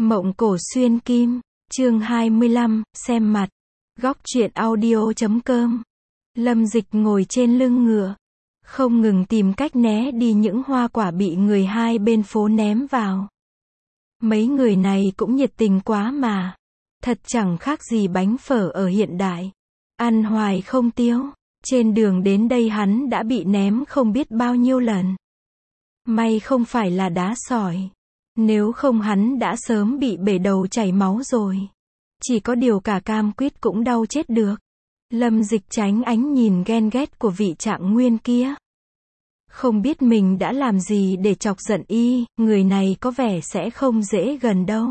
Mộng Cổ Xuyên Kim, chương 25, xem mặt. Góc truyện audio.com. Lâm Dịch ngồi trên lưng ngựa, không ngừng tìm cách né đi những hoa quả bị người hai bên phố ném vào. Mấy người này cũng nhiệt tình quá mà. Thật chẳng khác gì bánh phở ở hiện đại. Ăn hoài không tiêu. Trên đường đến đây hắn đã bị ném không biết bao nhiêu lần. May không phải là đá sỏi. Nếu không hắn đã sớm bị bể đầu chảy máu rồi. Chỉ có điều cả cam quýt cũng đau chết được. Lâm Dịch tránh ánh nhìn ghen ghét của vị Trạng Nguyên kia. Không biết mình đã làm gì để chọc giận y, người này có vẻ sẽ không dễ gần đâu.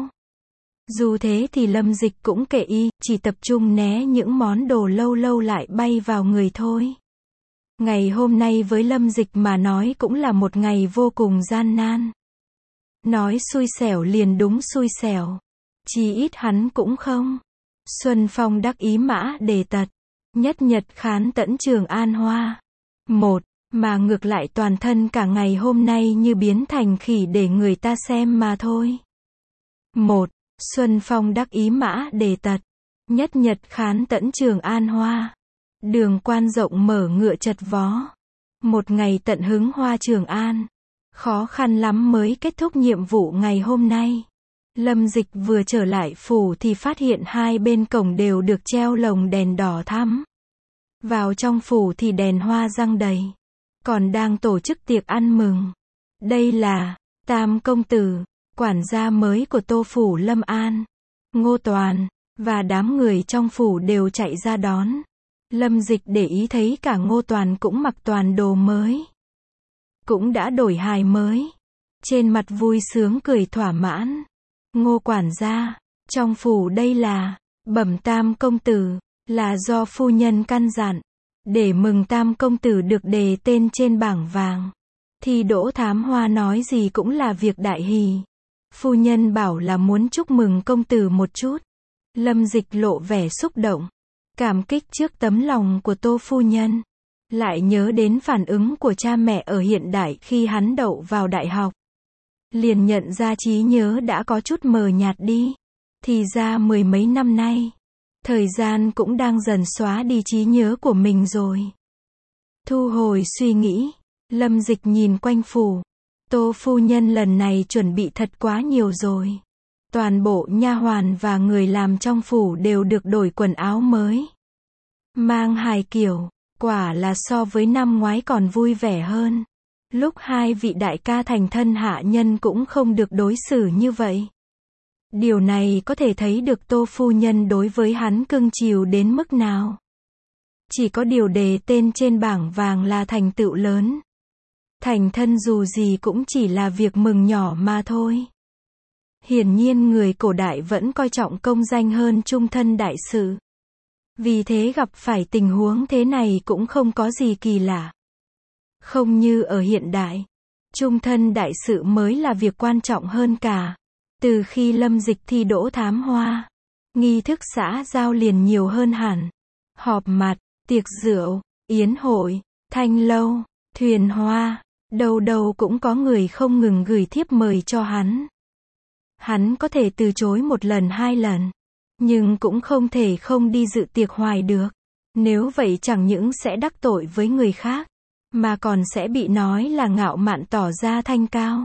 Dù thế thì Lâm Dịch cũng kệ y, chỉ tập trung né những món đồ lâu lâu lại bay vào người thôi. Ngày hôm nay với Lâm Dịch mà nói cũng là một ngày vô cùng gian nan. Nói xui xẻo liền đúng xui xẻo. Chí ít hắn cũng không. Xuân phong đắc ý mã đề tật. Nhất nhật khán tẫn Trường An Hoa. Một, mà ngược lại toàn thân cả ngày hôm nay như biến thành khỉ để người ta xem mà thôi. Một, xuân phong đắc ý mã đề tật. Nhất nhật khán tẫn Trường An Hoa. Đường quan rộng mở ngựa chật vó. Một ngày tận hứng hoa Trường An. Khó khăn lắm mới kết thúc nhiệm vụ ngày hôm nay. Lâm Dịch vừa trở lại phủ thì phát hiện hai bên cổng đều được treo lồng đèn đỏ thắm. Vào trong phủ thì đèn hoa răng đầy. Còn đang tổ chức tiệc ăn mừng. Đây là Tam công tử, quản gia mới của Tô phủ Lâm An. Ngô Toàn và đám người trong phủ đều chạy ra đón. Lâm Dịch để ý thấy cả Ngô Toàn cũng mặc toàn đồ mới. Cũng đã đổi hài mới. Trên mặt vui sướng cười thỏa mãn. Ngô quản gia, trong phủ đây là, bẩm Tam công tử, là do phu nhân căn dặn, để mừng Tam công tử được đề tên trên bảng vàng. Thì Đỗ Thám Hoa nói gì cũng là việc đại hỷ. Phu nhân bảo là muốn chúc mừng công tử một chút. Lâm Dịch lộ vẻ xúc động, cảm kích trước tấm lòng của Tô phu nhân. Lại nhớ đến phản ứng của cha mẹ ở hiện đại khi hắn đậu vào đại học. Liền nhận ra trí nhớ đã có chút mờ nhạt đi. Thì ra mười mấy năm nay, thời gian cũng đang dần xóa đi trí nhớ của mình rồi. Thu hồi suy nghĩ, Lâm Dịch nhìn quanh phủ. Tô phu nhân lần này chuẩn bị thật quá nhiều rồi. Toàn bộ nha hoàn và người làm trong phủ đều được đổi quần áo mới. Mang hài kiểu, quả là so với năm ngoái còn vui vẻ hơn. Lúc hai vị đại ca thành thân hạ nhân cũng không được đối xử như vậy. Điều này có thể thấy được Tô phu nhân đối với hắn cưng chiều đến mức nào. Chỉ có điều đề tên trên bảng vàng là thành tựu lớn. Thành thân dù gì cũng chỉ là việc mừng nhỏ mà thôi. Hiển nhiên người cổ đại vẫn coi trọng công danh hơn trung thân đại sự. Vì thế gặp phải tình huống thế này cũng không có gì kỳ lạ. Không như ở hiện đại, trung thân đại sự mới là việc quan trọng hơn cả. Từ khi Lâm Dịch thi Đỗ Thám Hoa, nghi thức xã giao liền nhiều hơn hẳn. Họp mặt, tiệc rượu, yến hội, thanh lâu, thuyền hoa, đâu đâu cũng có người không ngừng gửi thiếp mời cho hắn. Hắn có thể từ chối một lần hai lần, nhưng cũng không thể không đi dự tiệc hoài được. Nếu vậy chẳng những sẽ đắc tội với người khác, mà còn sẽ bị nói là ngạo mạn tỏ ra thanh cao.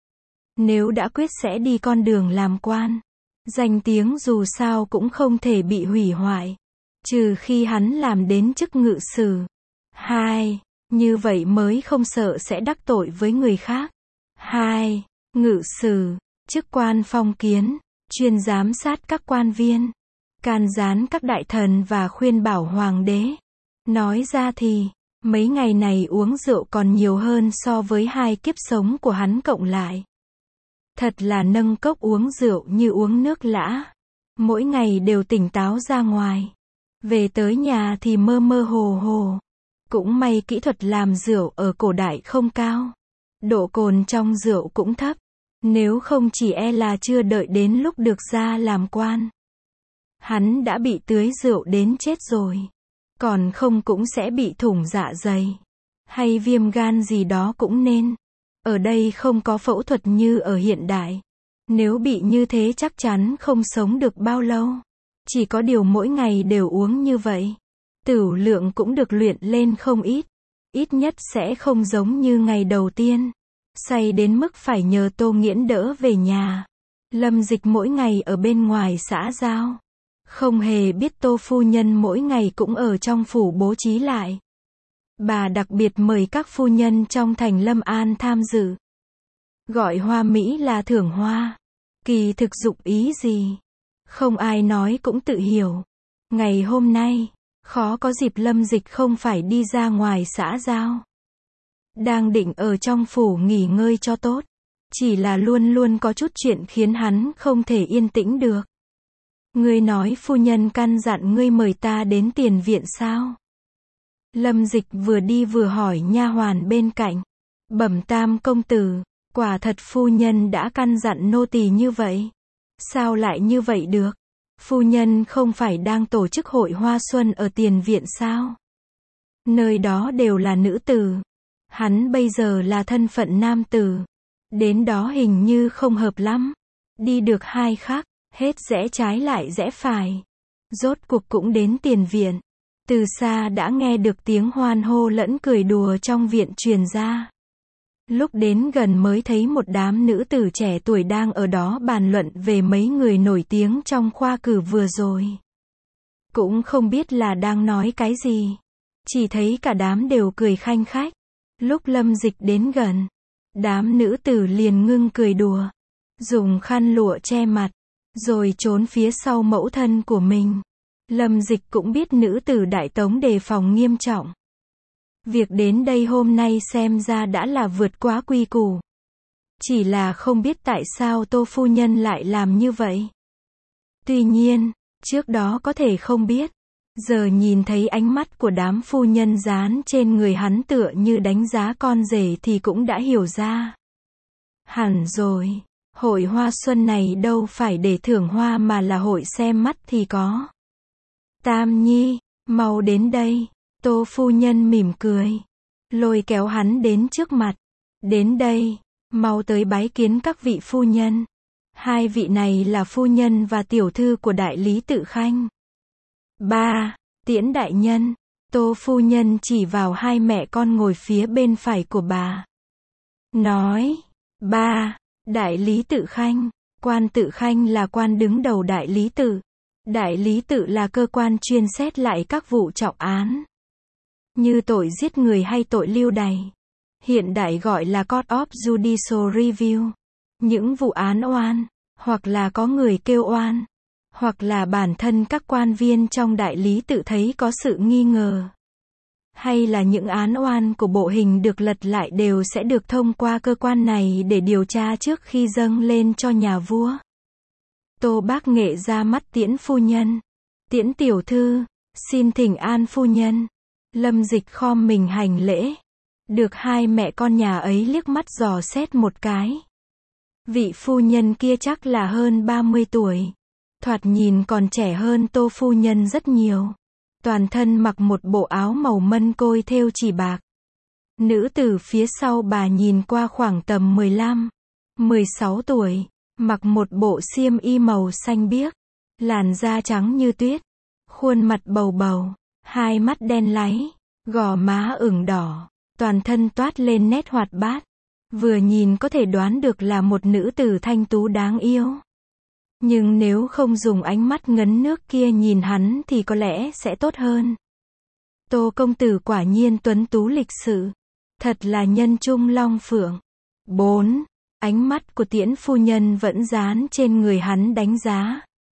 Nếu đã quyết sẽ đi con đường làm quan, danh tiếng dù sao cũng không thể bị hủy hoại. Trừ khi hắn làm đến chức ngự sử. 2. Như vậy mới không sợ sẽ đắc tội với người khác. 2. Ngự sử, chức quan phong kiến, chuyên giám sát các quan viên, can gián các đại thần và khuyên bảo hoàng đế. Nói ra thì, mấy ngày này uống rượu còn nhiều hơn so với 2 kiếp sống của hắn cộng lại. Thật là nâng cốc uống rượu như uống nước lã. Mỗi ngày đều tỉnh táo ra ngoài. Về tới nhà thì mơ mơ hồ hồ. Cũng may kỹ thuật làm rượu ở cổ đại không cao. Độ cồn trong rượu cũng thấp. Nếu không chỉ e là chưa đợi đến lúc được ra làm quan, hắn đã bị tưới rượu đến chết rồi. Còn không cũng sẽ bị thủng dạ dày. Hay viêm gan gì đó cũng nên. Ở đây không có phẫu thuật như ở hiện đại. Nếu bị như thế chắc chắn không sống được bao lâu. Chỉ có điều mỗi ngày đều uống như vậy, tửu lượng cũng được luyện lên không ít. Ít nhất sẽ không giống như ngày đầu tiên, say đến mức phải nhờ Tô Nghiễn đỡ về nhà. Lâm Dịch mỗi ngày ở bên ngoài xã giao, không hề biết Tô phu nhân mỗi ngày cũng ở trong phủ bố trí lại. Bà đặc biệt mời các phu nhân trong thành Lâm An tham dự. Gọi hoa mỹ là thưởng hoa. Kỳ thực dụng ý gì? Không ai nói cũng tự hiểu. Ngày hôm nay, khó có dịp Lâm Dịch không phải đi ra ngoài xã giao. Đang định ở trong phủ nghỉ ngơi cho tốt. Chỉ là luôn luôn có chút chuyện khiến hắn không thể yên tĩnh được. Ngươi nói phu nhân căn dặn ngươi mời ta đến tiền viện sao? Lâm Dịch vừa đi vừa hỏi nha hoàn bên cạnh. Bẩm tam công tử, quả thật phu nhân đã căn dặn nô tỳ như vậy. Sao lại như vậy được? Phu nhân không phải đang tổ chức hội hoa xuân ở tiền viện sao? Nơi đó đều là nữ tử. Hắn bây giờ là thân phận nam tử. Đến đó hình như không hợp lắm. Đi được hai khắc, hết rẽ trái lại rẽ phải. Rốt cuộc cũng đến tiền viện. Từ xa đã nghe được tiếng hoan hô lẫn cười đùa trong viện truyền ra. Lúc đến gần mới thấy một đám nữ tử trẻ tuổi đang ở đó bàn luận về mấy người nổi tiếng trong khoa cử vừa rồi. Cũng không biết là đang nói cái gì. Chỉ thấy cả đám đều cười khanh khách. Lúc Lâm Dịch đến gần, đám nữ tử liền ngưng cười đùa, dùng khăn lụa che mặt, rồi trốn phía sau mẫu thân của mình. Lâm Dịch cũng biết nữ tử Đại Tống đề phòng nghiêm trọng. Việc đến đây hôm nay xem ra đã là vượt quá quy củ. Chỉ là không biết tại sao Tô phu nhân lại làm như vậy. Tuy nhiên, trước đó có thể không biết. Giờ nhìn thấy ánh mắt của đám phu nhân dán trên người hắn tựa như đánh giá con rể thì cũng đã hiểu ra. Hẳn rồi, hội hoa xuân này đâu phải để thưởng hoa mà là hội xem mắt thì có. Tam Nhi, mau đến đây. Tô phu nhân mỉm cười, lôi kéo hắn đến trước mặt. Đến đây, mau tới bái kiến các vị phu nhân. Hai vị này là phu nhân và tiểu thư của đại lý Tự Khanh. Ba, Tiễn đại nhân. Tô phu nhân chỉ vào hai mẹ con ngồi phía bên phải của bà. Nói, ba, đại lý Tự Khanh. Quan Tự Khanh là quan đứng đầu đại lý tự. Đại lý tự là cơ quan chuyên xét lại các vụ trọng án. Như tội giết người hay tội lưu đày. Hiện đại gọi là Court of Judicial Review. Những vụ án oan, hoặc là có người kêu oan, hoặc là bản thân các quan viên trong đại lý tự thấy có sự nghi ngờ. Hay là những án oan của bộ hình được lật lại đều sẽ được thông qua cơ quan này để điều tra trước khi dâng lên cho nhà vua. Tô bác nghệ ra mắt Tiễn phu nhân. Tiễn tiểu thư, xin thỉnh an phu nhân. Lâm Dịch khom mình hành lễ. Được hai mẹ con nhà ấy liếc mắt dò xét một cái. Vị phu nhân kia chắc là hơn 30 tuổi. Thoạt nhìn còn trẻ hơn Tô phu nhân rất nhiều. Toàn thân mặc một bộ áo màu mân côi thêu chỉ bạc. Nữ tử phía sau bà nhìn qua khoảng tầm 15, 16 tuổi. Mặc một bộ xiêm y màu xanh biếc. Làn da trắng như tuyết. Khuôn mặt bầu bầu. Hai mắt đen láy. Gò má ửng đỏ. Toàn thân toát lên nét hoạt bát. Vừa nhìn có thể đoán được là một nữ tử thanh tú đáng yêu. Nhưng nếu không dùng ánh mắt ngấn nước kia nhìn hắn thì có lẽ sẽ tốt hơn. Tô công tử quả nhiên tuấn tú lịch sự. Thật là nhân trung long phượng. 4. Ánh mắt của Tiễn phu nhân vẫn dán trên người hắn đánh giá.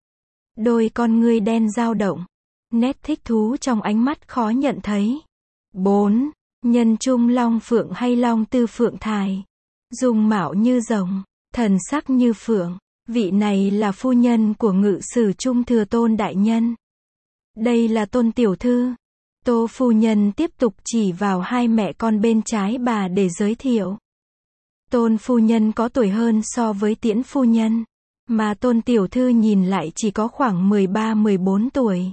Đôi con ngươi đen dao động. Nét thích thú trong ánh mắt khó nhận thấy. 4. Nhân trung long phượng hay long tư phượng thài. Dung mạo như rồng, thần sắc như phượng. Vị này là phu nhân của ngự sử Trung Thừa Tôn đại nhân. Đây là Tôn tiểu thư. Tô phu nhân tiếp tục chỉ vào hai mẹ con bên trái bà để giới thiệu. Tôn phu nhân có tuổi hơn so với Tiễn phu nhân, mà Tôn tiểu thư nhìn lại chỉ có khoảng 13-14 tuổi.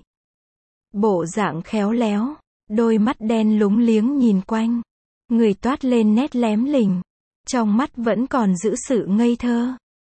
Bộ dạng khéo léo, đôi mắt đen lúng liếng nhìn quanh, người toát lên nét lém lỉnh, trong mắt vẫn còn giữ sự ngây thơ.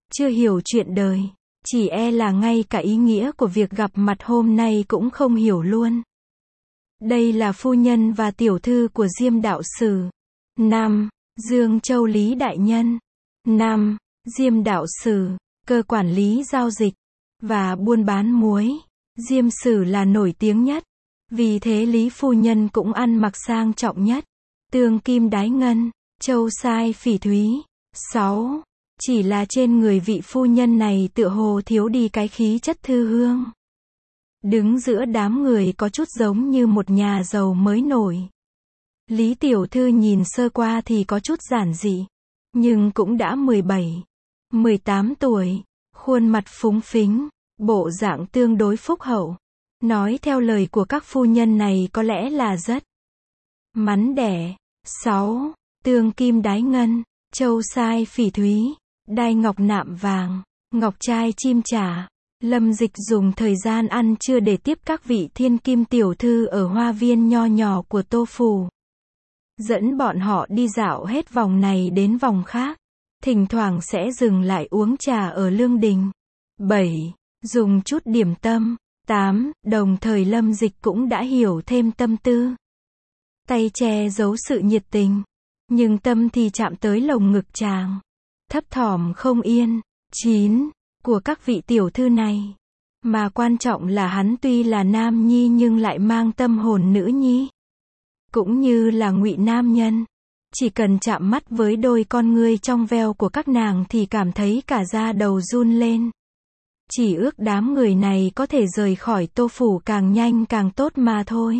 chưa hiểu chuyện đời, chỉ e là ngay cả ý nghĩa của việc gặp mặt hôm nay cũng không hiểu luôn. Đây là phu nhân và tiểu thư của Diêm đạo sử. Nam, Dương Châu Lý đại nhân. Nam, Diêm đạo sử, cơ quản lý giao dịch và buôn bán muối. Diêm sử là nổi tiếng nhất, vì thế Lý phu nhân cũng ăn mặc sang trọng nhất. Tương kim đái ngân, châu sai phỉ thúy. 6. Chỉ là trên người vị phu nhân này tựa hồ thiếu đi cái khí chất thư hương. Đứng giữa đám người có chút giống như một nhà giàu mới nổi. Lý tiểu thư nhìn sơ qua thì có chút giản dị, nhưng cũng đã 17, 18 tuổi, khuôn mặt phúng phính, bộ dạng tương đối phúc hậu. Nói theo lời của các phu nhân này có lẽ là rất mắn đẻ. 6. Tương kim đái ngân, châu sai phỉ thúy, đai ngọc nạm vàng, ngọc trai chim trả. Lâm Dịch dùng thời gian ăn trưa để tiếp các vị thiên kim tiểu thư ở hoa viên nho nhỏ của Tô Phủ. Dẫn bọn họ đi dạo hết vòng này đến vòng khác. Thỉnh thoảng sẽ dừng lại uống trà ở Lương Đình. 7. Dùng chút điểm tâm. 8. Đồng thời Lâm Dịch cũng đã hiểu thêm tâm tư. Tay che giấu sự nhiệt tình, nhưng tâm thì chạm tới lồng ngực chàng. Thấp thỏm không yên. 9. Của các vị tiểu thư này. Mà quan trọng là hắn tuy là nam nhi nhưng lại mang tâm hồn nữ nhi. Cũng như là ngụy nam nhân. Chỉ cần chạm mắt với đôi con ngươi trong veo của các nàng thì cảm thấy cả da đầu run lên. Chỉ ước đám người này có thể rời khỏi Tô Phủ càng nhanh càng tốt mà thôi.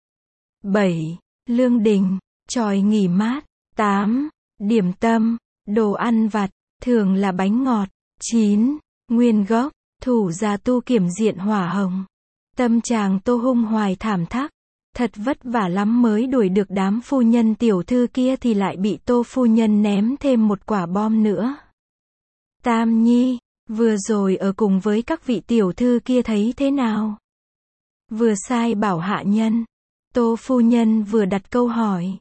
7. Lương Đình, tròi nghỉ mát. 8. Điểm tâm, đồ ăn vặt, thường là bánh ngọt. 9. Nguyên gốc, thủ gia tu kiểm diện hỏa hồng. Tâm chàng Tô hung hoài thảm thắc. Thật vất vả lắm mới đuổi được đám phu nhân tiểu thư kia thì lại bị Tô phu nhân ném thêm một quả bom nữa. Tam Nhi, vừa rồi ở cùng với các vị tiểu thư kia thấy thế nào? Vừa sai bảo hạ nhân. Tô phu nhân vừa đặt câu hỏi.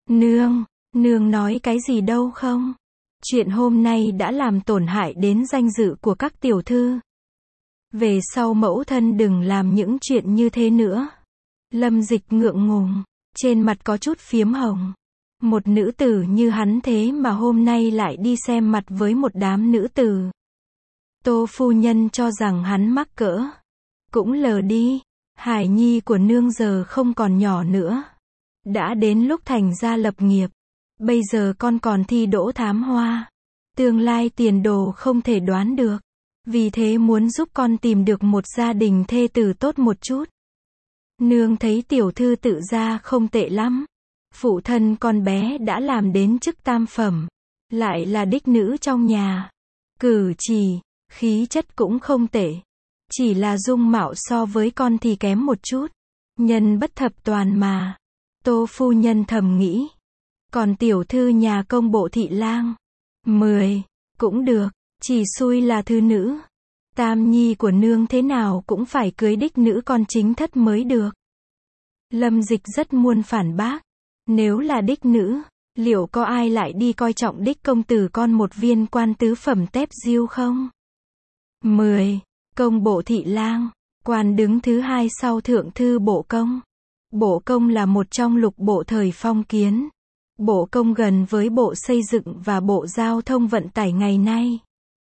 Nương nói cái gì đâu không? Chuyện hôm nay đã làm tổn hại đến danh dự của các tiểu thư. Về sau mẫu thân đừng làm những chuyện như thế nữa. Lâm Dịch ngượng ngùng, trên mặt có chút phiếm hồng. Một nữ tử như hắn thế mà hôm nay lại đi xem mặt với một đám nữ tử. Tô phu nhân cho rằng hắn mắc cỡ. Cũng lờ đi, hải nhi của nương giờ không còn nhỏ nữa. Đã đến lúc thành gia lập nghiệp. Bây giờ con còn thi đỗ thám hoa. Tương lai tiền đồ không thể đoán được. Vì thế muốn giúp con tìm được một gia đình thê tử tốt một chút. Nương thấy tiểu thư tự gia không tệ lắm. Phụ thân con bé đã làm đến chức tam phẩm. Lại là đích nữ trong nhà. Cử chỉ, khí chất cũng không tệ. Chỉ là dung mạo so với con thì kém một chút. Nhân bất thập toàn mà. Tô phu nhân thầm nghĩ. Còn tiểu thư nhà công bộ thị lang. 10. Cũng được. Chỉ xui là thư nữ. Tam nhi của nương thế nào cũng phải cưới đích nữ con chính thất mới được. Lâm Dịch rất muốn phản bác. Nếu là đích nữ, liệu có ai lại đi coi trọng đích công tử con một viên quan tứ phẩm tép diêu không? 10. Công bộ thị lang. Quan đứng thứ hai sau thượng thư bộ công. Bộ công là một trong lục bộ thời phong kiến. Bộ công gần với bộ xây dựng và bộ giao thông vận tải ngày nay.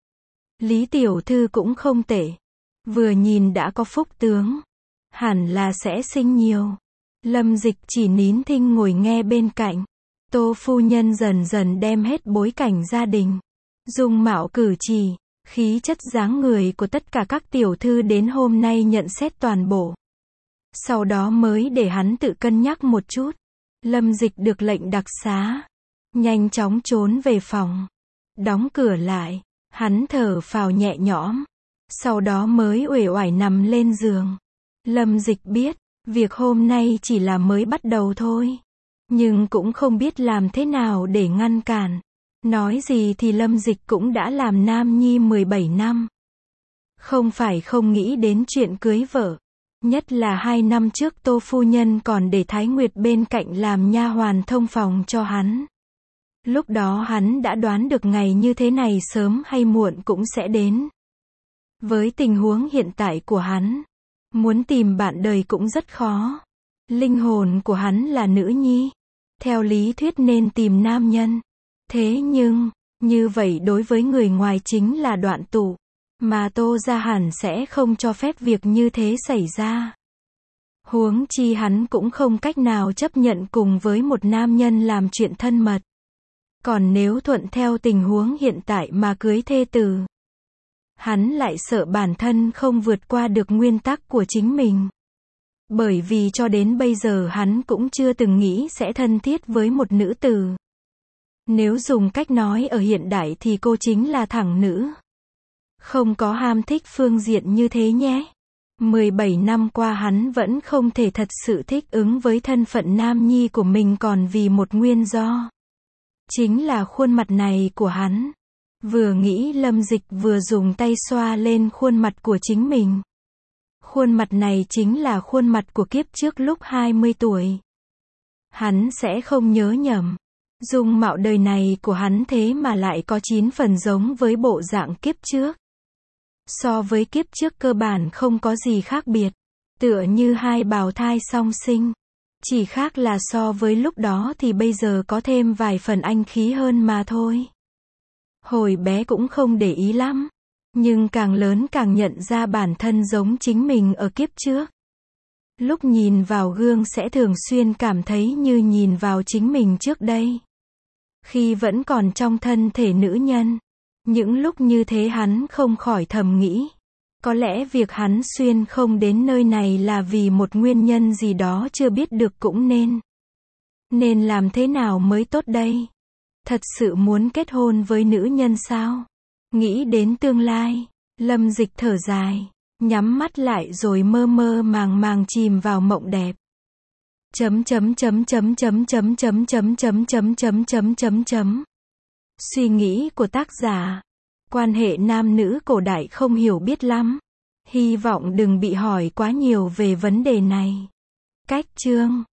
Lý tiểu thư cũng không tệ. Vừa nhìn đã có phúc tướng. Hẳn là sẽ sinh nhiều. Lâm Dịch chỉ nín thinh ngồi nghe bên cạnh. Tô phu nhân dần dần đem hết bối cảnh gia đình, dung mạo cử chỉ, khí chất dáng người của tất cả các tiểu thư đến hôm nay nhận xét toàn bộ. Sau đó mới để hắn tự cân nhắc một chút. Lâm Dịch được lệnh đặc xá. Nhanh chóng trốn về phòng. Đóng cửa lại. Hắn thở phào nhẹ nhõm. Sau đó mới uể oải nằm lên giường. Lâm Dịch biết, việc hôm nay chỉ là mới bắt đầu thôi. Nhưng cũng không biết làm thế nào để ngăn cản. Nói gì thì Lâm Dịch cũng đã làm nam nhi 17 năm. Không phải không nghĩ đến chuyện cưới vợ. Nhất là 2 năm trước Tô phu nhân còn để Thái Nguyệt bên cạnh làm nha hoàn thông phòng cho hắn. Lúc đó hắn đã đoán được ngày như thế này sớm hay muộn cũng sẽ đến. Với tình huống hiện tại của hắn, muốn tìm bạn đời cũng rất khó. Linh hồn của hắn là nữ nhi. Theo lý thuyết nên tìm nam nhân. Thế nhưng, như vậy đối với người ngoài chính là đoạn tụ. Mà Tô Gia hẳn sẽ không cho phép việc như thế xảy ra. Huống chi hắn cũng không cách nào chấp nhận cùng với một nam nhân làm chuyện thân mật. Còn nếu thuận theo tình huống hiện tại mà cưới thê tử, hắn lại sợ bản thân không vượt qua được nguyên tắc của chính mình. Bởi vì cho đến bây giờ hắn cũng chưa từng nghĩ sẽ thân thiết với một nữ tử. Nếu dùng cách nói ở hiện đại thì cô chính là thẳng nữ. Không có ham thích phương diện như thế nhé. 17 năm qua hắn vẫn không thể thật sự thích ứng với thân phận nam nhi của mình còn vì một nguyên do. Chính là khuôn mặt này của hắn. Vừa nghĩ Lâm Dịch vừa dùng tay xoa lên khuôn mặt của chính mình. Khuôn mặt này chính là khuôn mặt của kiếp trước lúc 20 tuổi. Hắn sẽ không nhớ nhầm. Dung mạo đời này của hắn thế mà lại có 9 phần giống với bộ dạng kiếp trước. So với kiếp trước cơ bản không có gì khác biệt. Tựa như hai bào thai song sinh. Chỉ khác là so với lúc đó thì bây giờ có thêm vài phần anh khí hơn mà thôi. Hồi bé cũng không để ý lắm. Nhưng càng lớn càng nhận ra bản thân giống chính mình ở kiếp trước. Lúc nhìn vào gương sẽ thường xuyên cảm thấy như nhìn vào chính mình trước đây. Khi vẫn còn trong thân thể nữ nhân. Những lúc như thế hắn không khỏi thầm nghĩ. Có lẽ việc hắn xuyên không đến nơi này là vì một nguyên nhân gì đó chưa biết được cũng nên. Nên làm thế nào mới tốt đây? Thật sự muốn kết hôn với nữ nhân sao? Nghĩ đến tương lai, Lâm Dịch thở dài, nhắm mắt lại rồi mơ mơ màng màng chìm vào mộng đẹp. Suy nghĩ của tác giả. Quan hệ nam nữ cổ đại không hiểu biết lắm. Hy vọng đừng bị hỏi quá nhiều về vấn đề này. Cách chương